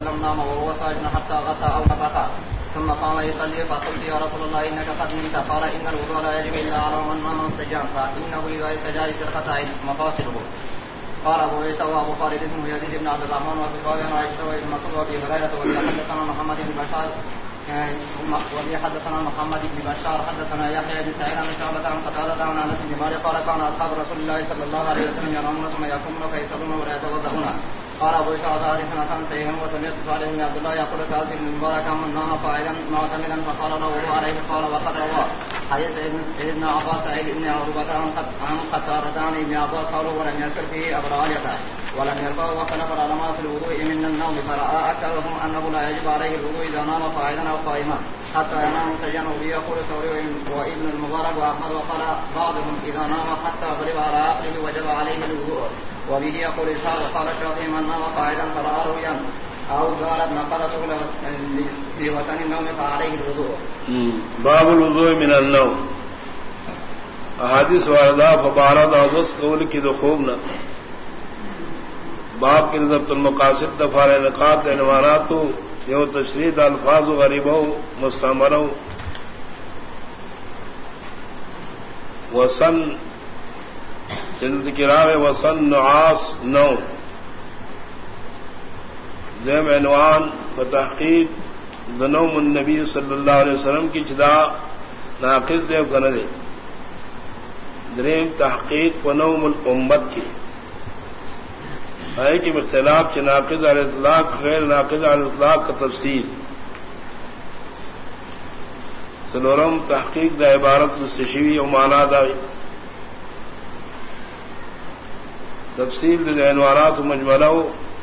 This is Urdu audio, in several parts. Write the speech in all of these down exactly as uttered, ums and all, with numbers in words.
وسلم نام وهو ساجد حتى غسى أو نفخ ثم قام يصلي فقلت يا رسول الله إنك قد نمت قال إن الوضوء لا يجب إلا على من نام مستجاب فإنه إذا استجاب سرقة مفاصله. قال أبو عيسى وأبو خالد اسمه يزيد بن عبد الرحمن وفي قال عن عائشة وابن مسعود وأبي هريرة وفي حدثنا محمد بن بشار وفي حدثنا محمد بن بشار حدثنا يحيى بن سعيد عن شعبة عن قتادة عن أنس بن مالك قال كان أصحاب رسول الله صلى الله عليه وسلم ينامون ثم يقومون فيصلون ولا يتوضؤون. قال أبو عيسى هذه سنة سيئة وسمعت صالح بن عبد الله يقول سألت ابن المبارك من نام قاعدا معتمدا فقال له عليه قال وقد روى حديث ابن عباس سعيد بن أبي بكر عن قتادة عن ابن عباس قالوا ولم يذكر فيه أبراهية ولم يرفعه واختلف العلماء في الوضوء من النوم فرأى أكثرهم أنه لا يجب عليه الوضوء إذا نام قاعدا أو قائما حتى ينام سجنا وبه يقول الثوري وابن المبارك وأحمد وقال بعضهم إذا نام حتى غلب على عقله وجب عليه الوضوء وبه يقول إسحاق وقال الشافعي من نام قاعدا فرأى رؤيا أو زالت نقضته لوسن النوم فعليه الوضوء. باب الوضوء من النوم احادیث واردہ فبارد اوس قول کی دخوبنا باب کی ضبط المقاصد دفار نقاط عنوانات یو تشریح الفاظ غریبوں مستعمروں وسن جلد کراوے وسن نعاس نو ذم عنوان و تحقیق ذنوم النبی صلی اللہ علیہ وسلم کی چدا ناقص دیو گن دے دریم تحقیق و نوم الامت کی ہے کہ اختلاف چ ناقض علی الاطلاق غیر ناقض علی الاطلاق کا تفصیل سلورم تحقیق دا عبارت السشوی و معنی دا تفصیل دا عنوانات و مجملہ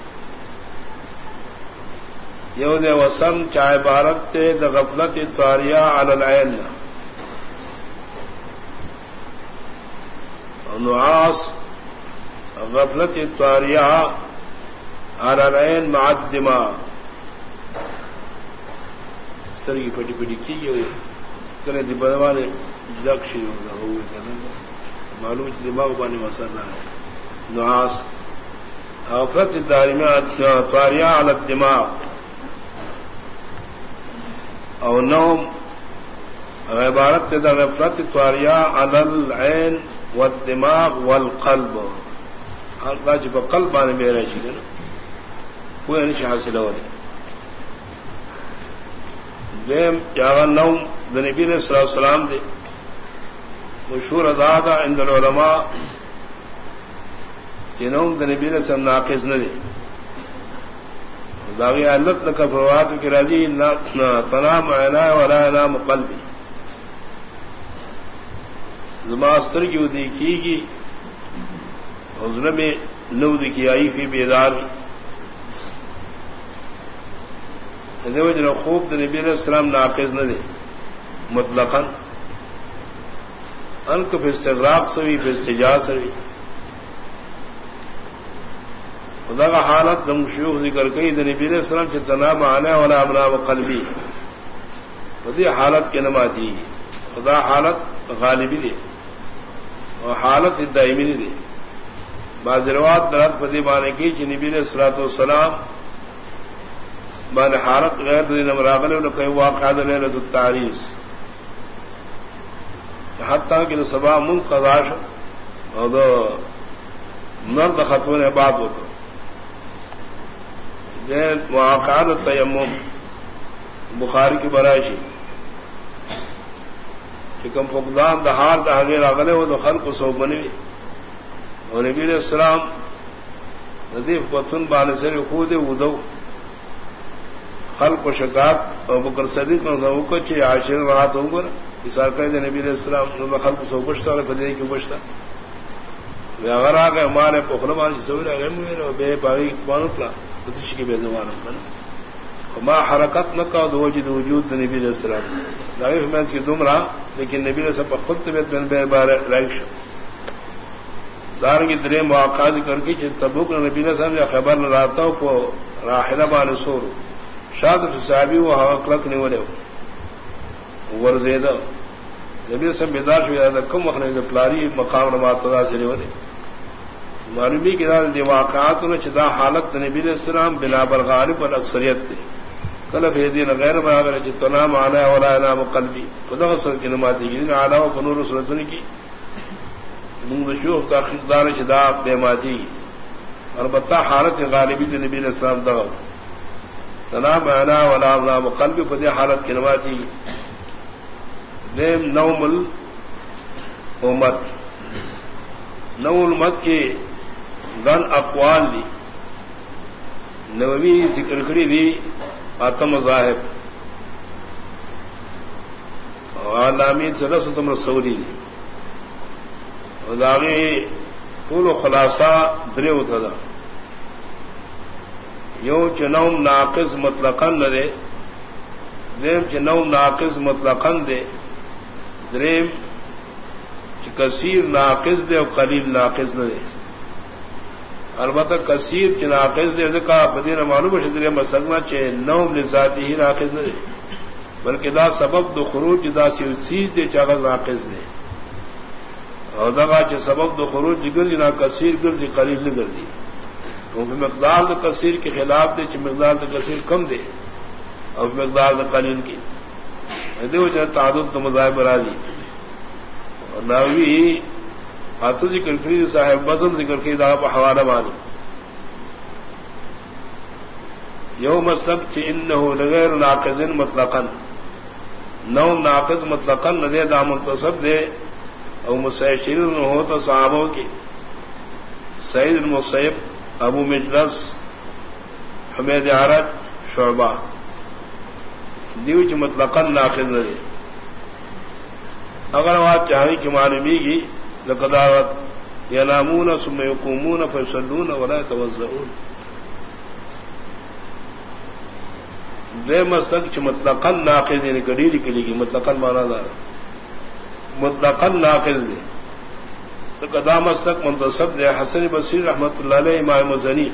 یو دے وسن چا عبارت تے دا غفلت طاریہ علی العین نعاس غفلت طاریہ علی العین مع الدماغ اس طرح کی پٹی پٹی کی گئی کرے دی بدوانے لکشی ہوئے معلوم دماغ بانی مسئلہ ہے نعاس غفلت طاریہ علی الدماغ او نوم عبارت دا غفلت طاریہ علی العین والدماغ والقلب اللہ جب قلب آنے میرا چیزیں کوئی نہیں حاصل ہو رہی دیم یاغا نوم دا نبی علیہ السلام دے مشہور ادادا عند العلماء کہ نوم دا نبی علیہ السلام ناقص نہ دے داغی علت لکا فروات کی راضی تنام عینائے ولا ینام قلبی زماستر کی ودی کی گی حضر میں نو کی آئی فی بیدار خوب د نبی علیہ السلام ناقص نہ دے مطلقاً انک پھر استغراق سوی پھر استجاز سوی خدا کا حالت نم شیوخ ذکر کئی د نبی علیہ السلام چتنا معنی ولا امنام قلبی خدی حالت کے نماتی خدا حالت غالبی دے اور حالت دائمی نہیں دے بعض روایات درات فدی بانے کی کہ نبی علیہ الصلوۃ والسلام بان حالت غیر دین مراغل نے کہ واقعہ لیلۃ التعریس حتیٰ کہ صبح منقضاش اور مرد خاتون بعد ہوتا یہ واقعہ تیمم بخاری کی برائشی کم فقدان دہار دہاگے راغلے وہ تو خلق سو بنی اور نبی علیہ السلام ندیف پتن بانے سے خود ادو خلق و شکات اور بکر صدیق نے چی عاشر رات ہوں گا اشار کر دے نبی علیہ السلام خلق سو بچتا اور فدے کی بچتا اگر آ گئے ہمارے پوکھرمان سویر گئے میرے بے باغی اتمان اٹلا اتش کی بے زبان ما حرکت نہ کا دو وجود وجود نبی علیہ السلام لائی میں اس کی دم رہا لیکن نبی علیہ السلام خود طبیعت میں بے بار رائش دار کی درے مواقع کر کے تبوک نبی علیہ السلام یا خبر نہ رہتا ہو کو راحلہ بان سور شاد صحابی وہ اخلاق نہیں ہو رہے ور زیدہ نبی علیہ السلام بیدار شو یاد کم وقت پلاری مقام رما تدا سے نہیں ہو رہے معلومی کے دال دی واقعات نے چدا حالت نبی علیہ السلام بنا بر غالب اور اکثریت تھی کلب ہے دین غیر برابر جتنا مانا ولا نام قلبی خدا رسول کی نماتی کی علاوہ فنور رسولتن کی منشوخ کا خدار چدا بے ماتی البتہ حالت غالبی تو نبی علیہ السلام دا تنا مانا ولا نام قلبی فدی حالت کی نماتی دیم نوم الامت نوم الامت کی گن اقوال دی نووی ذکر کری دی آتم مذاہب علامین سلسطم رسولی دی داغی پول و خلاصہ دریو تدا یو چنوم ناقص مطلقاً نہ دے دیم چنوم ناقص مطلقاً دے دریم کثیر ناقص دے اور قلیل ناقص نہ دے البتہ کثیر چ ناقص دے ذکا بدین معلوم شدر مسلمہ چے نوم لذاتی ہی ناقص نہ دے بلکہ دا سبب دو خروج دا سی چیز دے چاغذ ناقص دے اور دغا چ سبب دو خروج گرجی نا کثیر گرجی قلیل نہ گرجی کیونکہ مقدار دا کثیر کے خلاف دے چ مقدار دا کثیر کم دے اور مقدار دا قلیل کی دیو چ تعدد تو مذاہب راضی ناوی آتو ذکر کری صاحب بزم ذکر کری دا پا حوالہ مانی یو مسلک چی انہو لغیر ناقض مطلقا نو ناقض مطلقا ندے دا منتصب دے او مسیشرین ہوتا صحابوں کی سعید المصیب ابو مجلس حمید عرج شعبہ دیو چی مطلقا ناقض ندے اگر بات چاہیے کہ معلومی کی لقداوت ینامون ثم یقومون فیصلون ولا یتوضؤون بے مسلک چ مطلقاً ناقض یعنی گڑی نکلی گی مطلقاً مانا دار مطلقاً ناقض دے لقدا مسلک منتصب دے حسن بصری رحمۃ اللہ علیہ امام مزنی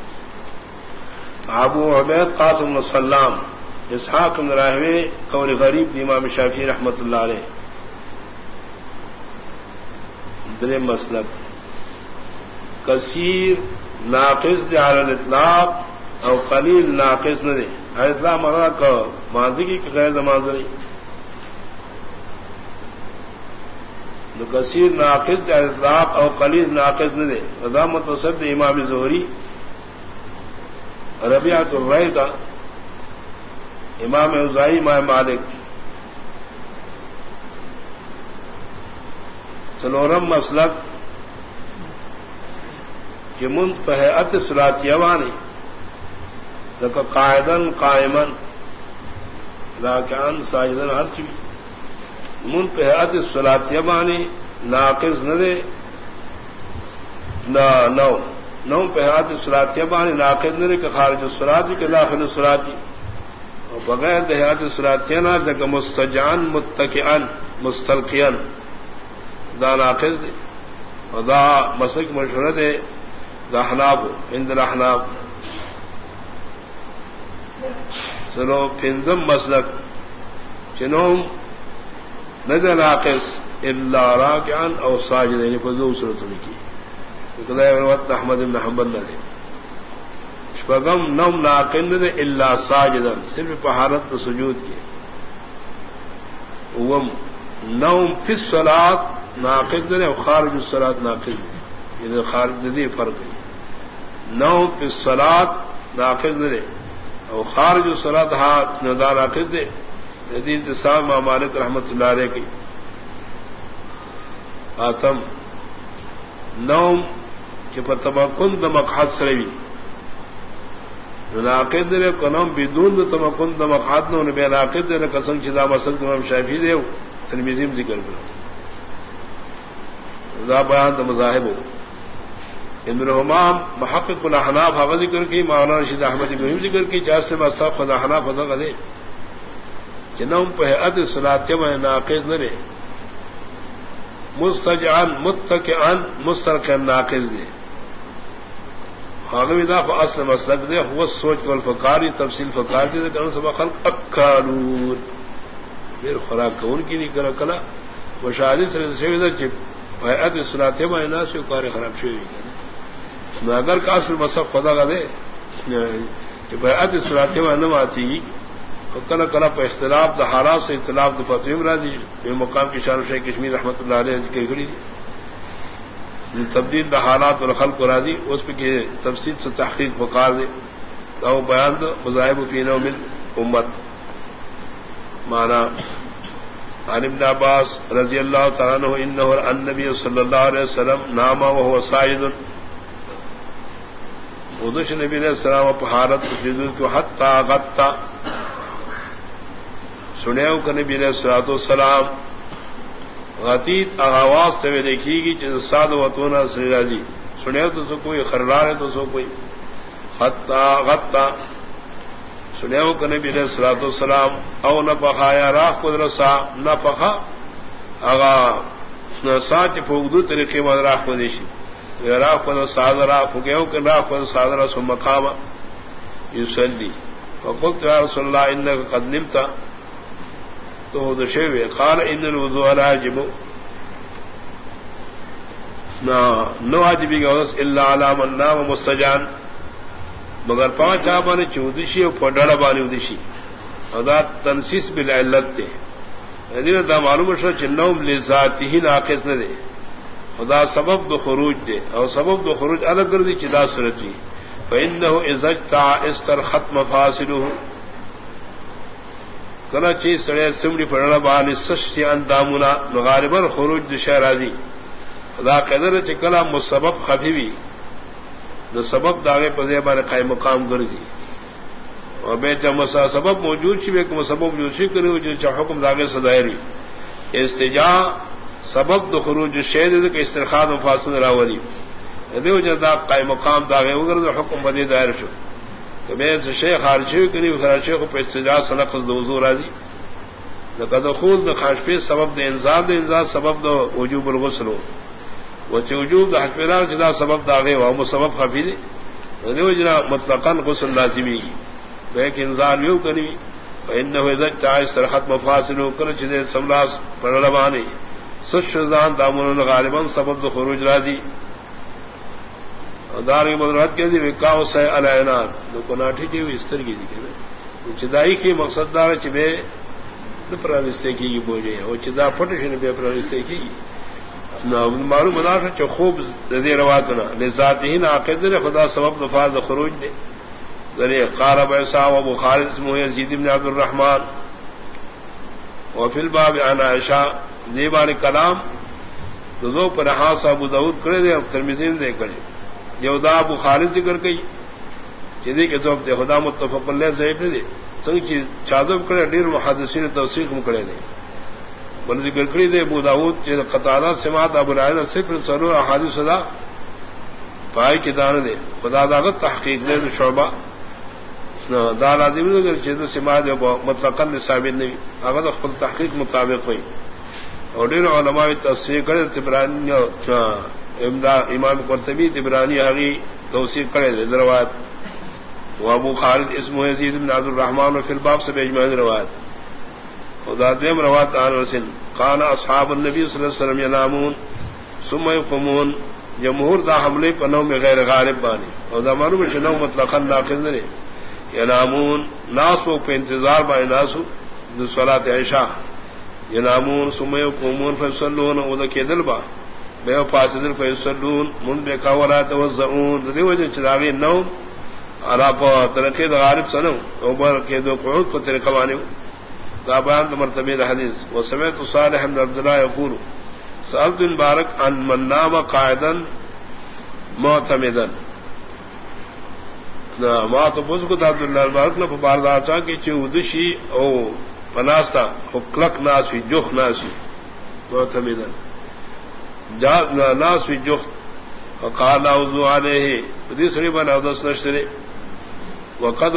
ابو عبید قاسم السلام اسحاق بن راہوی قول غریب امام شافعی رحمۃ اللہ علیہ درے مسلک کثیر ناقص دے علی الاطلاق او قلیل ناقص نہ دے علی الاطلاق مرا کا ماضی کی غیر ماضی نو کثیر ناقص دے علی الاطلاق او قلیل ناقص نہ دے رضا متصد دے امام زہری ربیعۃ الرائے کا امام اوزاعی امام مالک سلورم مسلک کہ منت پہت صلاۃ یوانی لک قائدن قائمن راکعن ساجدن ہر چیز منت پہت صلاۃ یوانی ناقص نہ دے نہ نو نو پہت صلاۃ یوانی ناقص نہ دے کہ خارج الصلاۃ کے داخل الصلاۃ اور بغیر دہیات صلاۃ نہ لک مستجعن متکئن مستلقیان دا ناقص دے اور دا مسلک مشہور دے دا حناب عند الاحناب چلو پنزم مسلک چنوم ندے ناقص الا راکعا او ساجدین فذو صورت لکی کدا روایت احمد بن حنبل نے شپغم نوم ناقص ندے الا ساجدا صرف په حالت سجود کی وم نوم فی الصلاۃ ناقص دے اور خارج الصلاۃ ناقص دے یہ خارج دے فرق ہے نوم فی الصلاۃ ناقص دے اور خارج الصلاۃ ہاتھ ندا ناقص دے حدیث انتصام مالک رحمۃ اللہ علیہ کی آتم نوم کہ تمکن د مقعد سروی ناقص دے کو نوم بدون تمکن د مقعد نو بے ناقص دے قسم چدا مسلک امام شافعی دے ترمذی ذکر کرو دا بیان دا مذاہب ابن حمام محقق الاحناف حق ذکر کی مولانا رشید احمد ابراہیم ذکر کی جاس سے مستق خدا حناف ادا دے جنوم پہ اد صلاۃ میں ناقص نہ رے مستجعن متکئن مسترکن ناقص دے حاغوی دا اصل مسلک دے هو سوچ کو الفقاری تفصیل فقار دے کرن سبا خلق اکالون پھر خوراک کون کی نہیں کرا کلا وہ شادی سے شوی دا چپ حیات صلاۃ میں ناس کار خراب شوی اگر کا اصل مصحف خدا کا دے کہ بیعت صراط میں نہ آتی کلا کلا پہ اختلاف دا حالات سے اختلاف دا فتویم راضی بے مقام کی شان شیخ کشمیر رحمۃ اللہ علیہ ذکر کری تبدیل دا حالات اور خلق کو راضی اس پہ کہ تفصیل سے تحقیق بکار دے تو بیان دا مذاہب فی نوم الامت مانا عن ابن عباس رضی اللہ تعالیٰ عنہ انہ النبی صلی اللہ علیہ وسلم ناما وهو ساجد ودش نبی علیہ السلام پہارت سجود کو حتی غطا سنیو کہ نبی علیہ الصلوۃ والسلام غتیت آواز تے دیکھی گی جس ساد وتونا سراجی سنیو تو سو کوئی خرار ہے تو سو کوئی حتی غطا سنیو کہ نبی علیہ الصلوۃ والسلام او نفخا یا راہ قدرسا نفخا اغا ساتھ فوگدو طریقے میں راہ کو دیشی راہ قدر صادرہ فگیو کہ راہ قدر صادرہ ثم قام یصلی وقلت یا رسول اللہ انک قد نمت تو دشوی قال ان الوضوء واجب نو واجبی گوس الا علی من نام مستجان مگر پانچ آبانی چودشی اور پڈڑا بانی ادشی ادا تنسیس بالعلت دے یعنی دا معلوم شو چنوم لذاتی ہی ناقص نہ دے خدا سبب دو خروج دے اور سبب دو خروج الگ کردی چدا صورتی فإنه اذا اجتع استرخت مفاصله کنا چیز سڑے سمڑی پڑھنا بانی سشتی اندامنا غالبا خروج دو شہرازی خدا قدر چکلا مسبب خفیوی نو سبب داغے پذے بارے قائم مقام کردی اور بے چا سبب موجود شی بے کم سبب موجود شی کرے جو چا حکم داغے صدائری استجاع سبب دو خروج شہد کہ استرخاء مفاصل راولی دیو جدا قائم مقام داغے وگر دو حکم بدی دائر شو کہ بے سے شیخ خارجی کری خرا شیخ پہ استجاع سنقص دو حضور راضی لقد خول دو خاشپی سبب دو انزال دو انزال سبب دو وجوب الغسل وچ وجوب دو حکمران جدا سبب داغے وہ سبب خفی دے دیو جنا مطلقاً غسل لازمی بیک انزال یو کنی فإنه اذا اجتع استرخت مفاصله کرچ دے سملاس پڑلبانی سشزان دامن غالبا سبب دو خروج راضی دار کی مدرات کے دی وکاو سے العنان دو کناٹھی کی استر کی دی کہ چدائی کی مقصد دار چبے پرانستے کی بوجھے او چدا پھٹشن بے پرانستے کی معلوم مدار چ خوب ذی رواتنا لذاتی ناقد نے خدا سبب دفاع دو خروج دے ذری قارب عیسا و ابو خالد اسمه یزید بن عبد الرحمن وفي الباب عن عائشہ دیوان کلام دو پر ہاں ابو داؤد کرے دے ترمذی نے کرے یودا ابو خالد ذکر کئی جدی کہ تو خدا متفق علیہ ضعیف نے دے سنگ چیز چادب کرے ڈیر محدثین توثیق میں کرے دے بل ذکر کری دے ابو داؤد کہ قتادہ سماعت ابو ہریرہ صفر ضرور احادیث صدا پای کی دان دے خدا داغت تحقیق نے شعبہ دار عظیم اگر چیز سماعت مطلقاً ثابت نہیں اگر خپل تحقیق مطابق ہوئی اور ڈیر علماء تصحیح کرے تبرانی امام قرطبی تبرانی حقی توثیق کرے روایت وہ ابو خالد اسمه یزید بن عبد الرحمن فی الباب سے اجماع روایت خدا دیم روایت عن رسول قال اصحاب النبی صلی اللہ علیہ وسلم ینامون ثم يقومون جمهور دا حملے پر نوم غیر غالب بانی اور دا معلوم ہے نوم مطلقاً ناقص نہیں ینامون ناسو پہ انتظار با ناسو دو صلاۃ عشاء ینامون ثم يقومون فيصلون وذكي دلبا بے فاسدل فیصلون من بے کاولا توزعون دی وجہ چراغی نوم عرب ترقی غالب سنو اوبر کے دو قعود پر طریقہ مانو دا بیان مرتبہ حدیث وسمعت صالح بن عبد الله يقول سألت المبارك عن من نام قاعدا معتمدا نا ما تو پوچھ کو عبد الله المبارک نے باردا چا کہ چودشی او پناستا حقلق ناس جوخ ناس معتمدا ناس فی جخت وقال وضو علیہ دوسری بنا دس نشترے وقد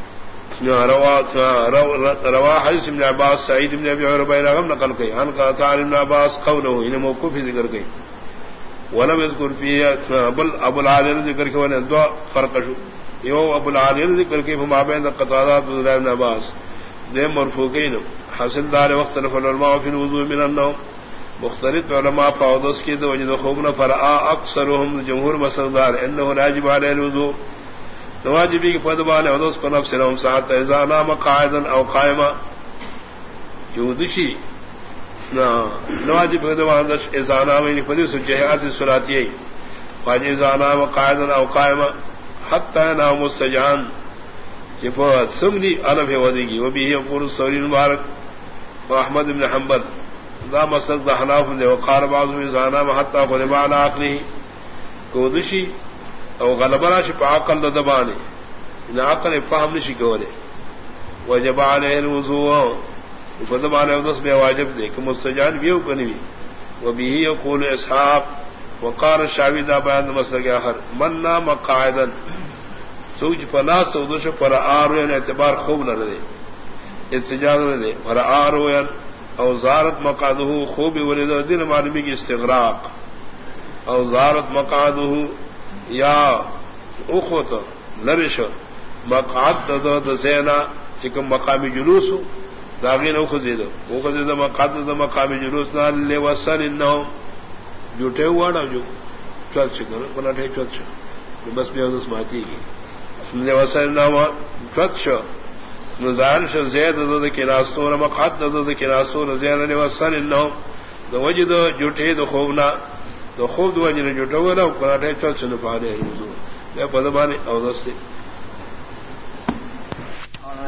روا حدیث ابن عباس سعید بن ابی عروبہ رغم نقل گئی ان قطع ابن عباس قوله انہیں موقوف ہی ذکر گئی ولم يذكر فيه ابو ابو العالی ذکر کہ انہیں دو فرق شو یو ابو العالی ذکر کہ فما بین قطادات ابن عباس دے مرفوعین حاصل دار وقت العلماء فی الوضوء من النوم مختلف علماء فاودس کی تو وجد خوبنا فرآ اکثرهم جمهور مسدار انه واجب عليه الوضوء واجبی کی پدبان ودس پر نفس لهم ساعت اذا نام قاعدا او قائما جودشی نا واجب پدبان دش اذا نام ان فدس جهات الصلاتي واجب اذا نام قاعدا او قائما حتى ينام السجان جفات سمنی الف ودیگی وبه يقول الثوري المبارك واحمد بن حنبل دا مسلک دا حناف نے وقار بعض میزانا حتى غلب على عقله کودشی او غلبنا شی پا عقل دبانے ان عقل فهم نشی کولے وجب علیہ الوضوء فدبانے ودس میں واجب دے کہ مستجان بیو کنوی وبه يقول اسحاق وقار الشعبی دا بیان مسلک آخر من نام قاعدا سوچ پناس ودش پر آروین اعتبار خوب نہ دے استجاز نہ دے پر آروین او زارت مقعده خوب ولد دل معلومی کی استغراق او زارت مقعده یا اخوت لرش مقعد د زینا چکم مقام جلوس داغین او خزید او خزید مقعد د مقام جلوس نہ لے وصل انه جوٹے ہوا نہ جو چل چکر بنا ٹھے چل چ بس بھی اس ماتی لے وصل نہ چت شو نظار شو زید د کناستور مقعد د کناستور زید لے وصل انه د وجد جوٹے د خوبنا تو خوب دو جن جٹو نہ کراٹے چل چل پا دے یہ پدبانی او دستے